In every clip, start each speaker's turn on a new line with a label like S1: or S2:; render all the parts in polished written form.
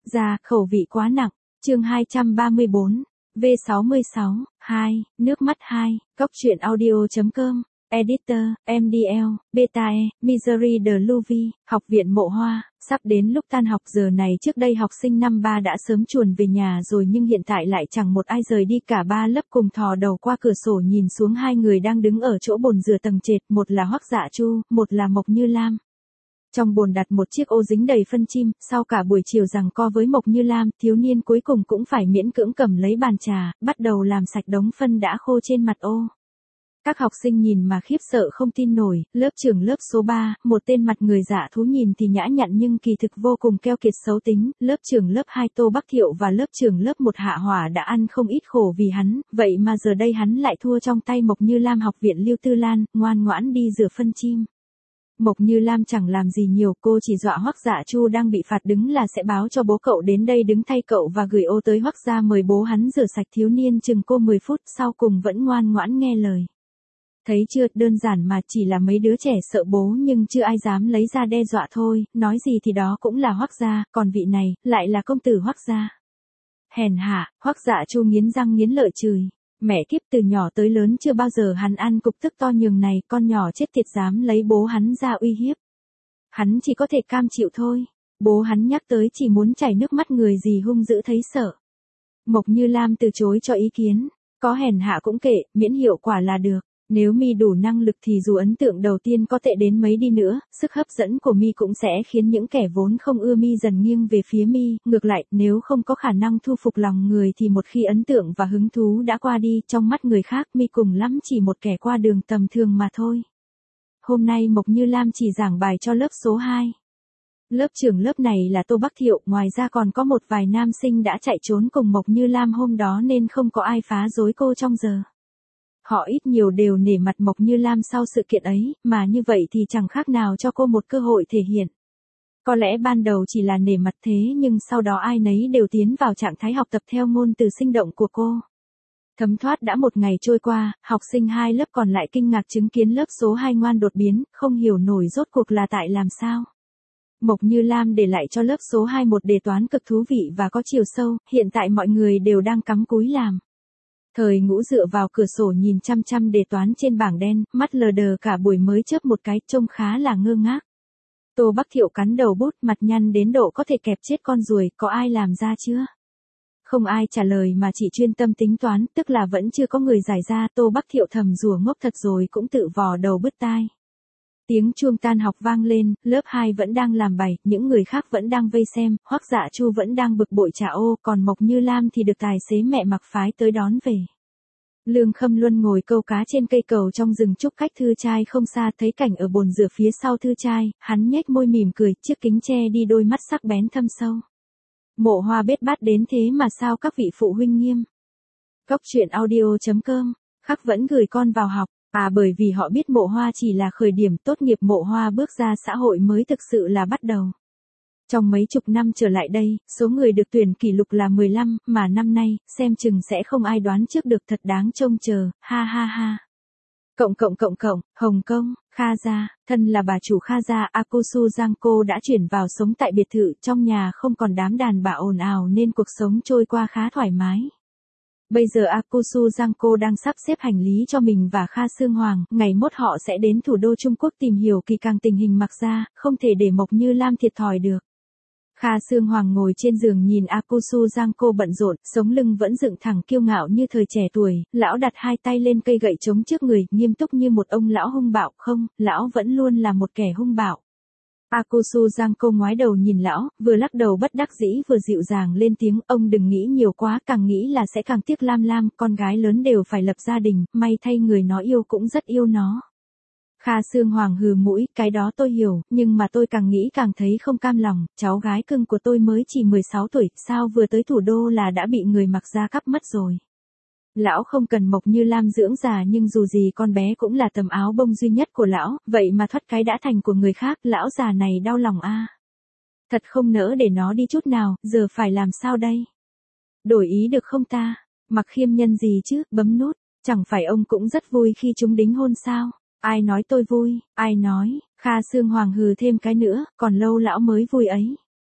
S1: Ra, khẩu vị quá nặng. Chương 234. V66, 2, nước mắt 2, góc truyện audio.com. Editor, MDL, Beta E, Misery de Louvi, Học viện Mộ Hoa. Sắp đến lúc tan học giờ này, trước đây học sinh năm 3 đã sớm chuồn về nhà rồi, nhưng hiện tại lại chẳng một ai rời đi cả. Ba lớp cùng thò đầu qua cửa sổ nhìn xuống hai người đang đứng ở chỗ bồn rửa tầng trệt, một là Hoắc Dạ Chu, một là Mộc Như Lam. Trong bồn đặt một chiếc ô dính đầy phân chim, sau cả buổi chiều giằng co với Mộc Như Lam, thiếu niên cuối cùng cũng phải miễn cưỡng cầm lấy bàn trà, bắt đầu làm sạch đống phân đã khô trên mặt ô. Các học sinh nhìn mà khiếp sợ không tin nổi. Lớp trưởng lớp số 3, một tên mặt người dạ thú nhìn thì nhã nhặn nhưng kỳ thực vô cùng keo kiệt xấu tính. Lớp trưởng lớp 2 Tô Bắc Thiệu và lớp trưởng lớp 1 Hạ Hỏa đã ăn không ít khổ vì hắn, vậy mà giờ đây hắn lại thua trong tay Mộc Như Lam. Học viện Lưu Tư Lan, ngoan ngoãn đi rửa phân chim. Mộc Như Lam chẳng làm gì nhiều, cô chỉ dọa Hoắc Dạ Chu đang bị phạt đứng là sẽ báo cho bố cậu đến đây đứng thay cậu và gửi ô tới Hoắc gia mời bố hắn rửa sạch. Thiếu niên chừng cô 10 phút sau cùng vẫn ngoan ngoãn nghe lời. Thấy chưa, đơn giản mà, chỉ là mấy đứa trẻ sợ bố nhưng chưa ai dám lấy ra đe dọa thôi, nói gì thì đó cũng là Hoắc gia, còn vị này, lại là công tử Hoắc gia. Hèn hạ, Hoắc Dạ Chu nghiến răng nghiến lợi chửi. Mẹ kiếp, từ nhỏ tới lớn chưa bao giờ hắn ăn cục tức to nhường này, con nhỏ chết tiệt dám lấy bố hắn ra uy hiếp. Hắn chỉ có thể cam chịu thôi, bố hắn nhắc tới chỉ muốn chảy nước mắt, người gì hung dữ thấy sợ. Mộc Như Lam từ chối cho ý kiến, có hèn hạ cũng kệ, miễn hiệu quả là được. Nếu mi đủ năng lực thì dù ấn tượng đầu tiên có tệ đến mấy đi nữa, sức hấp dẫn của mi cũng sẽ khiến những kẻ vốn không ưa mi dần nghiêng về phía mi. Ngược lại, nếu không có khả năng thu phục lòng người thì một khi ấn tượng và hứng thú đã qua đi, trong mắt người khác mi cùng lắm chỉ một kẻ qua đường tầm thường mà thôi. Hôm nay Mộc Như Lam chỉ giảng bài cho lớp số 2. Lớp trưởng lớp này là Tô Bắc Thiệu, ngoài ra còn có một vài nam sinh đã chạy trốn cùng Mộc Như Lam hôm đó nên không có ai phá rối cô trong giờ. Họ ít nhiều đều nể mặt Mộc Như Lam sau sự kiện ấy, mà như vậy thì chẳng khác nào cho cô một cơ hội thể hiện. Có lẽ ban đầu chỉ là nể mặt thế nhưng sau đó ai nấy đều tiến vào trạng thái học tập theo ngôn từ sinh động của cô. Thấm thoát đã một ngày trôi qua, học sinh hai lớp còn lại kinh ngạc chứng kiến lớp số 2 ngoan đột biến, không hiểu nổi rốt cuộc là tại làm sao. Mộc Như Lam để lại cho lớp số 2 một đề toán cực thú vị và có chiều sâu, hiện tại mọi người đều đang cắm cúi làm. Thời Ngũ dựa vào cửa sổ nhìn chăm chăm đề toán trên bảng đen, mắt lờ đờ cả buổi mới chớp một cái, trông khá là ngơ ngác. Tô Bắc Thiệu cắn đầu bút, mặt nhăn đến độ có thể kẹp chết con ruồi, có ai làm ra chưa? Không ai trả lời mà chỉ chuyên tâm tính toán, tức là vẫn chưa có người giải ra. Tô Bắc Thiệu thầm rủa ngốc thật rồi cũng tự vò đầu bứt tai. Tiếng chuông tan học vang lên, lớp 2 vẫn đang làm bài, những người khác vẫn đang vây xem, Hoắc Dạ Chu vẫn đang bực bội trả ô, còn Mộc Như Lam thì được tài xế mẹ mặc phái tới đón về. Lương Khâm Luân ngồi câu cá trên cây cầu trong rừng trúc cách thư trai không xa, thấy cảnh ở bồn rửa phía sau thư trai, hắn nhếch môi mỉm cười, chiếc kính che đi đôi mắt sắc bén thâm sâu. Mộ Hoa bết bát đến thế mà sao các vị phụ huynh nghiêm? Góc truyện audio.com, khắc vẫn gửi con vào học. Bởi vì họ biết Mộ Hoa chỉ là khởi điểm, tốt nghiệp Mộ Hoa bước ra xã hội mới thực sự là bắt đầu. Trong mấy chục năm trở lại đây, số người được tuyển kỷ lục là 15, mà năm nay, xem chừng sẽ không ai đoán trước được, thật đáng trông chờ, ha ha ha. Hồng Kông, Kha Gia, thân là bà chủ Kha Gia, Akusu Giangco đã chuyển vào sống tại biệt thự, trong nhà không còn đám đàn bà ồn ào nên cuộc sống trôi qua khá thoải mái. Bây giờ Akusu Giangco đang sắp xếp hành lý cho mình và Kha Sương Hoàng, ngày mốt họ sẽ đến thủ đô Trung Quốc tìm hiểu kỳ càng tình hình Mạc Gia, không thể để Mộc Như Lam thiệt thòi được. Kha Sương Hoàng ngồi trên giường nhìn Akusu Giangco bận rộn, sống lưng vẫn dựng thẳng kiêu ngạo như thời trẻ tuổi, lão đặt hai tay lên cây gậy trống trước người, nghiêm túc như một ông lão hung bạo, không, lão vẫn luôn là một kẻ hung bạo. Akusu Giangco ngoái đầu nhìn lão, vừa lắc đầu bất đắc dĩ vừa dịu dàng lên tiếng, ông đừng nghĩ nhiều quá, càng nghĩ là sẽ càng tiếc. Lam Lam, con gái lớn đều phải lập gia đình, may thay người nó yêu cũng rất yêu nó. Kha Sương Hoàng hừ mũi, cái đó tôi hiểu, nhưng mà tôi càng nghĩ càng thấy không cam lòng, cháu gái cưng của tôi mới chỉ 16 tuổi, sao vừa tới thủ đô là đã bị người Mạc Gia cắp mất rồi. Lão không cần Mộc Như Lam dưỡng già nhưng dù gì con bé cũng là tấm áo bông duy nhất của lão, vậy mà thoát cái đã thành của người khác, lão già này đau lòng a. Thật không nỡ để nó đi chút nào, giờ phải làm sao đây? Đổi ý được không ta? Mặc Khiêm nhân gì chứ, bấm nút, chẳng phải ông cũng rất vui khi chúng đính hôn sao? Ai nói tôi vui, ai nói? Kha Sương Hoàng hừ thêm cái nữa, còn lâu lão mới vui ấy.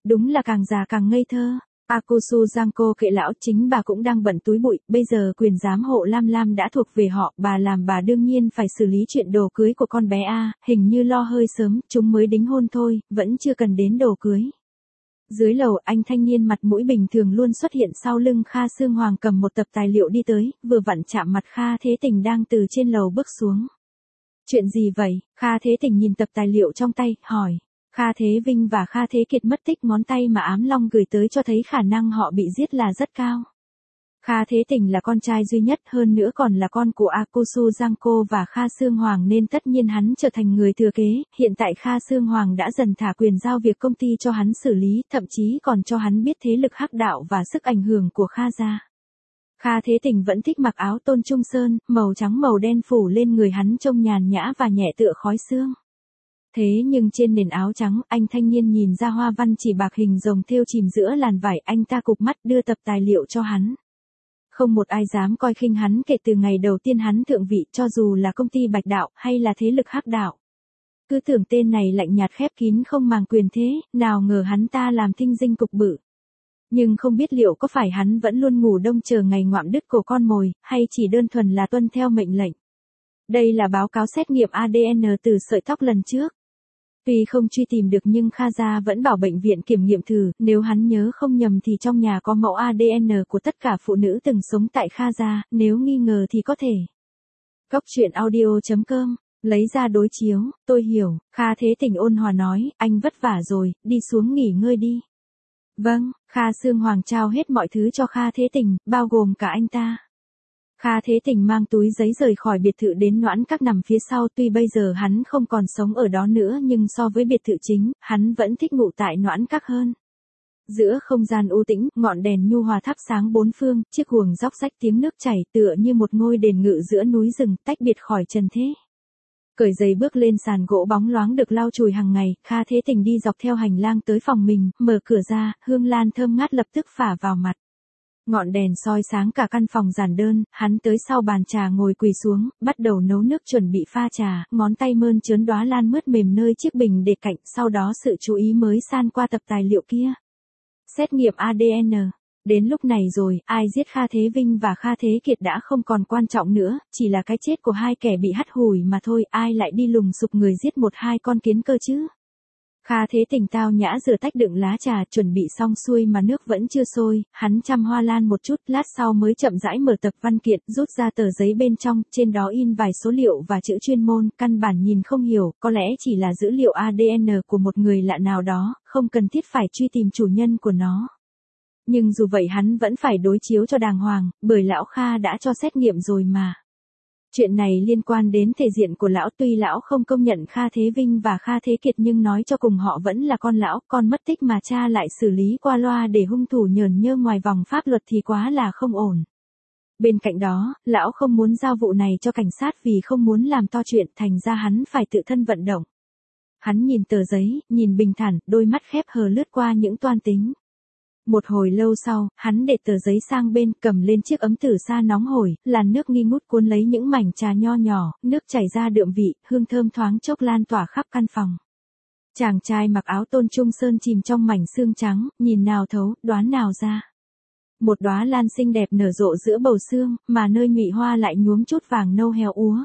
S1: Đúng là càng già càng ngây thơ. Akusu Giangco kệ lão, chính bà cũng đang bận túi bụi, bây giờ quyền giám hộ Lam Lam đã thuộc về họ, bà làm bà đương nhiên phải xử lý chuyện đồ cưới của con bé A, hình như lo hơi sớm, chúng mới đính hôn thôi, vẫn chưa cần đến đồ cưới. Dưới lầu, anh thanh niên mặt mũi bình thường luôn xuất hiện sau lưng Kha Sương Hoàng cầm một tập tài liệu đi tới, vừa vặn chạm mặt Kha Thế Tình đang từ trên lầu bước xuống. Chuyện gì vậy? Kha Thế Tình nhìn tập tài liệu trong tay, hỏi. Kha Thế Vinh và Kha Thế Kiệt mất tích, ngón tay mà Ám Long gửi tới cho thấy khả năng họ bị giết là rất cao. Kha Thế Tình là con trai duy nhất, hơn nữa còn là con của Akusu Giangco và Kha Sương Hoàng nên tất nhiên hắn trở thành người thừa kế, hiện tại Kha Sương Hoàng đã dần thả quyền giao việc công ty cho hắn xử lý, thậm chí còn cho hắn biết thế lực hắc đạo và sức ảnh hưởng của Kha gia. Kha Thế Tình vẫn thích mặc áo tôn trung sơn, màu trắng màu đen phủ lên người hắn trông nhàn nhã và nhẹ tựa khói sương. Thế nhưng trên nền áo trắng, anh thanh niên nhìn ra hoa văn chỉ bạc hình rồng thêu chìm giữa làn vải, anh ta cụp mắt đưa tập tài liệu cho hắn. Không một ai dám coi khinh hắn kể từ ngày đầu tiên hắn thượng vị, cho dù là công ty Bạch Đạo hay là thế lực hắc đạo. Cứ tưởng tên này lạnh nhạt khép kín không màng quyền thế, nào ngờ hắn ta làm thinh dinh cục bự. Nhưng không biết liệu có phải hắn vẫn luôn ngủ đông chờ ngày ngoạm đứt cổ con mồi, hay chỉ đơn thuần là tuân theo mệnh lệnh. Đây là báo cáo xét nghiệm ADN từ sợi tóc lần trước. Tuy không truy tìm được nhưng Kha gia vẫn bảo bệnh viện kiểm nghiệm thử, nếu hắn nhớ không nhầm thì trong nhà có mẫu ADN của tất cả phụ nữ từng sống tại Kha gia, nếu nghi ngờ thì có thể. Góc truyện audio.com, lấy ra đối chiếu, tôi hiểu, Kha Thế Tình ôn hòa nói, anh vất vả rồi, đi xuống nghỉ ngơi đi. Vâng, Kha Sương Hoàng trao hết mọi thứ cho Kha Thế Tình, bao gồm cả anh ta. Kha Thế Tình mang túi giấy rời khỏi biệt thự đến Noãn Các nằm phía sau, tuy bây giờ hắn không còn sống ở đó nữa nhưng so với biệt thự chính, hắn vẫn thích ngụ tại Noãn Các hơn. Giữa không gian u tĩnh, ngọn đèn nhu hòa thắp sáng bốn phương, chiếc guồng róc rách tiếng nước chảy tựa như một ngôi đền ngự giữa núi rừng, tách biệt khỏi trần thế. Cởi giày bước lên sàn gỗ bóng loáng được lau chùi hàng ngày, Kha Thế Tình đi dọc theo hành lang tới phòng mình, mở cửa ra, hương lan thơm ngát lập tức phả vào mặt. Ngọn đèn soi sáng cả căn phòng giản đơn, hắn tới sau bàn trà ngồi quỳ xuống, bắt đầu nấu nước chuẩn bị pha trà, ngón tay mơn trớn đóa lan mướt mềm nơi chiếc bình để cạnh, sau đó sự chú ý mới san qua tập tài liệu kia. Xét nghiệm ADN. Đến lúc này rồi, ai giết Kha Thế Vinh và Kha Thế Kiệt đã không còn quan trọng nữa, chỉ là cái chết của hai kẻ bị hắt hủi mà thôi, ai lại đi lùng sục người giết một hai con kiến cơ chứ. Kha Thế Tình tao nhã rửa tách đựng lá trà, chuẩn bị xong xuôi mà nước vẫn chưa sôi, hắn chăm hoa lan một chút, lát sau mới chậm rãi mở tập văn kiện, rút ra tờ giấy bên trong, trên đó in vài số liệu và chữ chuyên môn, căn bản nhìn không hiểu, có lẽ chỉ là dữ liệu ADN của một người lạ nào đó, không cần thiết phải truy tìm chủ nhân của nó. Nhưng dù vậy hắn vẫn phải đối chiếu cho đàng hoàng, bởi lão Kha đã cho xét nghiệm rồi mà. Chuyện này liên quan đến thể diện của lão, tuy lão không công nhận Kha Thế Vinh và Kha Thế Kiệt nhưng nói cho cùng họ vẫn là con lão, con mất tích mà cha lại xử lý qua loa để hung thủ nhởn nhơ ngoài vòng pháp luật thì quá là không ổn. Bên cạnh đó, lão không muốn giao vụ này cho cảnh sát vì không muốn làm to chuyện, thành ra hắn phải tự thân vận động. Hắn nhìn tờ giấy, nhìn bình thản, đôi mắt khép hờ lướt qua những toan tính. Một hồi lâu sau, hắn để tờ giấy sang bên, cầm lên chiếc ấm tử sa nóng hổi, làn nước nghi ngút cuốn lấy những mảnh trà nho nhỏ, nước chảy ra đượm vị, hương thơm thoáng chốc lan tỏa khắp căn phòng. Chàng trai mặc áo tôn trung sơn chìm trong mảnh sương trắng, nhìn nào thấu, đoán nào ra. Một đóa lan xinh đẹp nở rộ giữa bầu sương, mà nơi nhụy hoa lại nhuốm chút vàng nâu heo úa.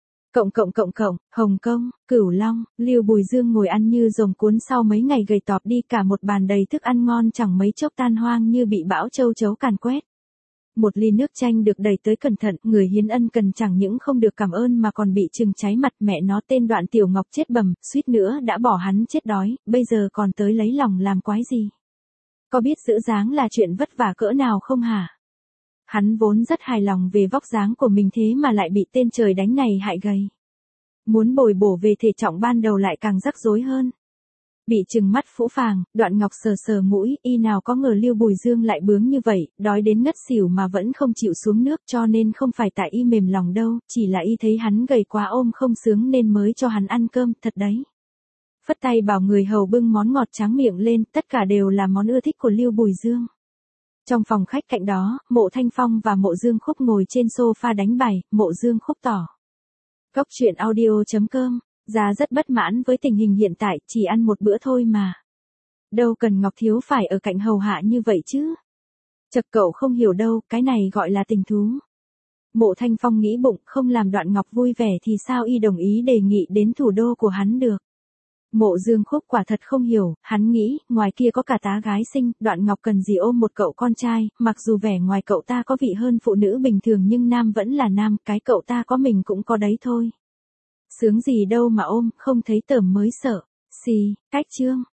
S1: Hồng Kông, Cửu Long, Lưu Bùi Dương ngồi ăn như rồng cuốn sau mấy ngày gầy tọp đi, cả một bàn đầy thức ăn ngon chẳng mấy chốc tan hoang như bị bão châu chấu càn quét. Một ly nước chanh được đẩy tới cẩn thận, người hiến ân cần chẳng những không được cảm ơn mà còn bị trừng cháy mặt, mẹ nó tên Đoạn Tiểu Ngọc chết bầm, suýt nữa đã bỏ hắn chết đói, bây giờ còn tới lấy lòng làm quái gì. Có biết giữ dáng là chuyện vất vả cỡ nào không hả? Hắn vốn rất hài lòng về vóc dáng của mình thế mà lại bị tên trời đánh này hại gầy. Muốn bồi bổ về thể trọng ban đầu lại càng rắc rối hơn. Bị trừng mắt phũ phàng, Đoạn Ngọc sờ sờ mũi, y nào có ngờ Lưu Bùi Dương lại bướng như vậy, đói đến ngất xỉu mà vẫn không chịu xuống nước, cho nên không phải tại y mềm lòng đâu, chỉ là y thấy hắn gầy quá ôm không sướng nên mới cho hắn ăn cơm, thật đấy. Phất tay bảo người hầu bưng món ngọt tráng miệng lên, tất cả đều là món ưa thích của Lưu Bùi Dương. Trong phòng khách cạnh đó, Mộ Thanh Phong và Mộ Dương Khúc ngồi trên sofa đánh bài, Mộ Dương Khúc tỏ. Góc truyện audio.com, Giá rất bất mãn với tình hình hiện tại, chỉ ăn một bữa thôi mà. Đâu cần Ngọc Thiếu phải ở cạnh hầu hạ như vậy chứ. Chật cậu không hiểu đâu, cái này gọi là tình thú. Mộ Thanh Phong nghĩ bụng, không làm Đoạn Ngọc vui vẻ thì sao y đồng ý đề nghị đến thủ đô của hắn được. Mộ Dương Khúc quả thật không hiểu, hắn nghĩ, ngoài kia có cả tá gái xinh, Đoạn Ngọc cần gì ôm một cậu con trai, mặc dù vẻ ngoài cậu ta có vị hơn phụ nữ bình thường nhưng nam vẫn là nam, cái cậu ta có mình cũng có đấy thôi. Sướng gì đâu mà ôm, không thấy tởm mới sợ. Xì, cách chương.